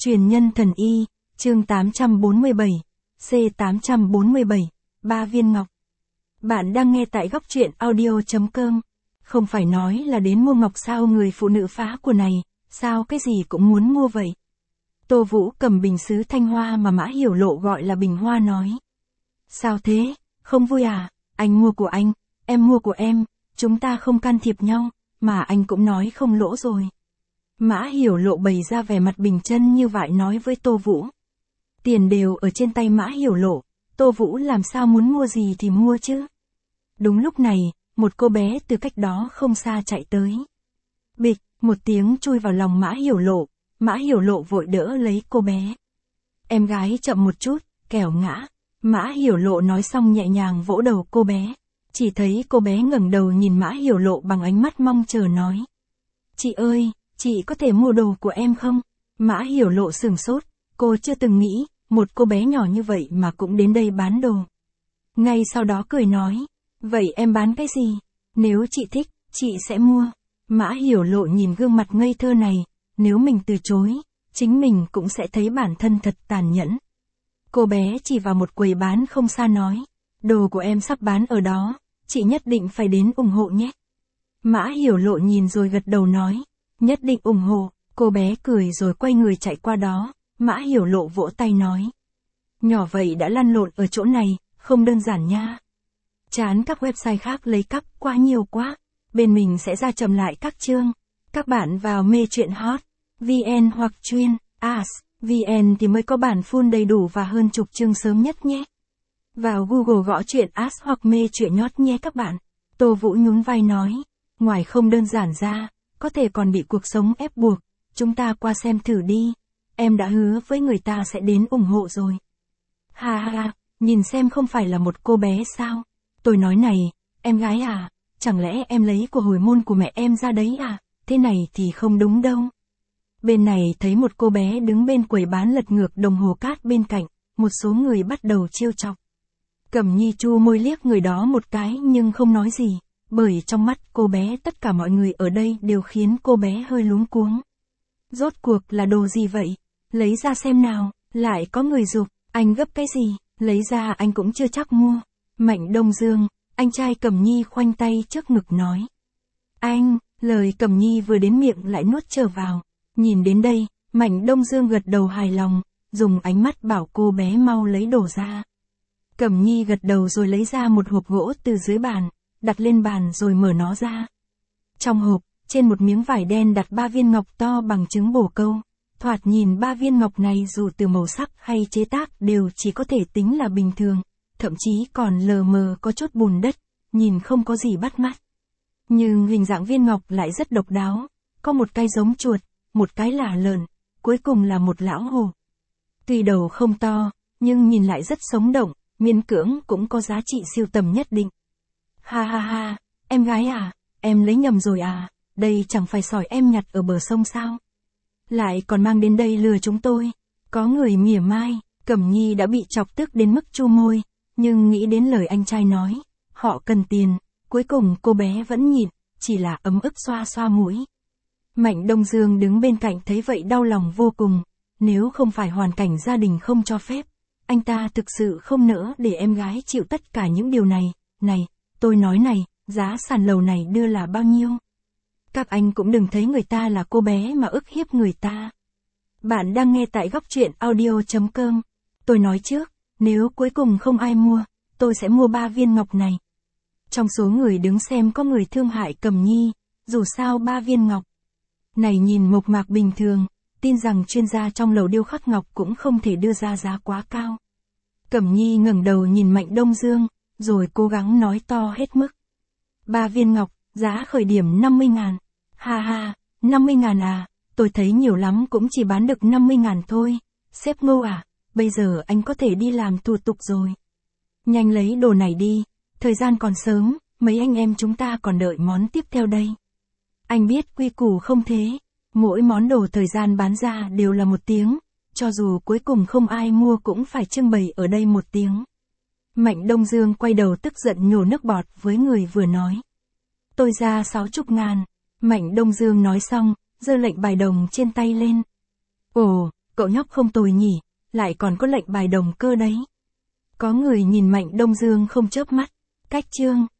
Truyền nhân thần y, chương 847, C847, 3 viên ngọc. Bạn đang nghe tại góc truyện audio.com. Không phải nói là đến mua ngọc sao người phụ nữ phá của này, sao cái gì cũng muốn mua vậy. Tô Vũ cầm bình sứ thanh hoa mà Mã Hiểu Lộ gọi là bình hoa nói. Sao thế, không vui à, anh mua của anh, em mua của em, chúng ta không can thiệp nhau, mà anh cũng nói không lỗ rồi. Mã Hiểu Lộ bày ra vẻ mặt bình chân như vậy nói với Tô Vũ. Tiền đều ở trên tay Mã Hiểu Lộ, Tô Vũ làm sao muốn mua gì thì mua chứ. Đúng lúc này, một cô bé từ cách đó không xa chạy tới. Bịch, một tiếng chui vào lòng Mã Hiểu Lộ, Mã Hiểu Lộ vội đỡ lấy cô bé. Em gái chậm một chút, kẻo ngã. Mã Hiểu Lộ nói xong nhẹ nhàng vỗ đầu cô bé. Chỉ thấy cô bé ngẩng đầu nhìn Mã Hiểu Lộ bằng ánh mắt mong chờ nói. Chị ơi, chị có thể mua đồ của em không? Mã Hiểu Lộ sửng sốt, cô chưa từng nghĩ, một cô bé nhỏ như vậy mà cũng đến đây bán đồ. Ngay sau đó cười nói, vậy em bán cái gì? Nếu chị thích, chị sẽ mua. Mã Hiểu Lộ nhìn gương mặt ngây thơ này, nếu mình từ chối, chính mình cũng sẽ thấy bản thân thật tàn nhẫn. Cô bé chỉ vào một quầy bán không xa nói, đồ của em sắp bán ở đó, chị nhất định phải đến ủng hộ nhé. Mã Hiểu Lộ nhìn rồi gật đầu nói, nhất định ủng hộ, cô bé cười rồi quay người chạy qua đó, Mã Hiểu Lộ vỗ tay nói. Nhỏ vậy đã lăn lộn ở chỗ này, không đơn giản nha. Chán các website khác lấy cắp quá nhiều quá, bên mình sẽ ra chậm lại các chương. Các bạn vào mê truyện hot, VN hoặc chuyên, AS, VN thì mới có bản full đầy đủ và hơn chục chương sớm nhất nhé. Vào Google gõ truyện AS hoặc mê truyện nhót nhé các bạn. Tô Vũ nhún vai nói, ngoài không đơn giản ra, có thể còn bị cuộc sống ép buộc, chúng ta qua xem thử đi. Em đã hứa với người ta sẽ đến ủng hộ rồi. Ha ha, nhìn xem không phải là một cô bé sao? Tôi nói này, em gái à, chẳng lẽ em lấy của hồi môn của mẹ em ra đấy à? Thế này thì không đúng đâu. Bên này thấy một cô bé đứng bên quầy bán lật ngược đồng hồ cát bên cạnh, một số người bắt đầu trêu chọc. Cẩm Nhi chu môi liếc người đó một cái nhưng không nói gì, bởi trong mắt cô bé tất cả mọi người ở đây đều khiến cô bé hơi luống cuống. Rốt cuộc là đồ gì vậy? Lấy ra xem nào, lại có người giục, anh gấp cái gì, lấy ra anh cũng chưa chắc mua. Mạnh Đông Dương, anh trai Cẩm Nhi khoanh tay trước ngực nói. Anh, lời Cẩm Nhi vừa đến miệng lại nuốt trở vào. Nhìn đến đây, Mạnh Đông Dương gật đầu hài lòng, dùng ánh mắt bảo cô bé mau lấy đồ ra. Cẩm Nhi gật đầu rồi lấy ra một hộp gỗ từ dưới bàn, đặt lên bàn rồi mở nó ra. Trong hộp, trên một miếng vải đen đặt 3 viên ngọc to bằng trứng bồ câu. Thoạt nhìn 3 viên ngọc này dù từ màu sắc hay chế tác đều chỉ có thể tính là bình thường, thậm chí còn lờ mờ có chút bùn đất, nhìn không có gì bắt mắt. Nhưng hình dạng viên ngọc lại rất độc đáo, có một cái giống chuột, một cái là lợn, cuối cùng là một lão hổ. Tuy đầu không to, nhưng nhìn lại rất sống động, miễn cưỡng cũng có giá trị sưu tầm nhất định. Ha ha ha, em gái à, em lấy nhầm rồi à, đây chẳng phải sỏi em nhặt ở bờ sông sao? Lại còn mang đến đây lừa chúng tôi. Có người mỉa mai, Cẩm Nhi đã bị chọc tức đến mức chu môi, nhưng nghĩ đến lời anh trai nói, họ cần tiền, cuối cùng cô bé vẫn nhịn, chỉ là ấm ức xoa xoa mũi. Mạnh Đông Dương đứng bên cạnh thấy vậy đau lòng vô cùng, nếu không phải hoàn cảnh gia đình không cho phép, anh ta thực sự không nỡ để em gái chịu tất cả những điều này. Này, tôi nói này, giá sàn lầu này đưa là bao nhiêu? Các anh cũng đừng thấy người ta là cô bé mà ức hiếp người ta. Bạn đang nghe tại góc truyện audio.com. Tôi nói trước, nếu cuối cùng không ai mua, tôi sẽ mua 3 viên ngọc này. Trong số người đứng xem có người thương hại Cẩm Nhi, dù sao 3 viên ngọc này nhìn mộc mạc bình thường, tin rằng chuyên gia trong lầu điêu khắc ngọc cũng không thể đưa ra giá quá cao. Cẩm Nhi ngẩng đầu nhìn Mạnh Đông Dương, rồi cố gắng nói to hết mức. 3 viên ngọc, giá khởi điểm 50.000. Ha ha, 50.000 à, tôi thấy nhiều lắm cũng chỉ bán được 50.000 thôi. Sếp Ngô à, bây giờ anh có thể đi làm thủ tục rồi. Nhanh lấy đồ này đi, thời gian còn sớm, mấy anh em chúng ta còn đợi món tiếp theo đây. Anh biết quy củ không thế, mỗi món đồ thời gian bán ra đều là 1 tiếng, cho dù cuối cùng không ai mua cũng phải trưng bày ở đây 1 tiếng. Mạnh Đông Dương quay đầu tức giận nhổ nước bọt với người vừa nói. Tôi ra 60.000. Mạnh Đông Dương nói xong, giơ lệnh bài đồng trên tay lên. Ồ, cậu nhóc không tồi nhỉ, lại còn có lệnh bài đồng cơ đấy. Có người nhìn Mạnh Đông Dương không chớp mắt. Cách chương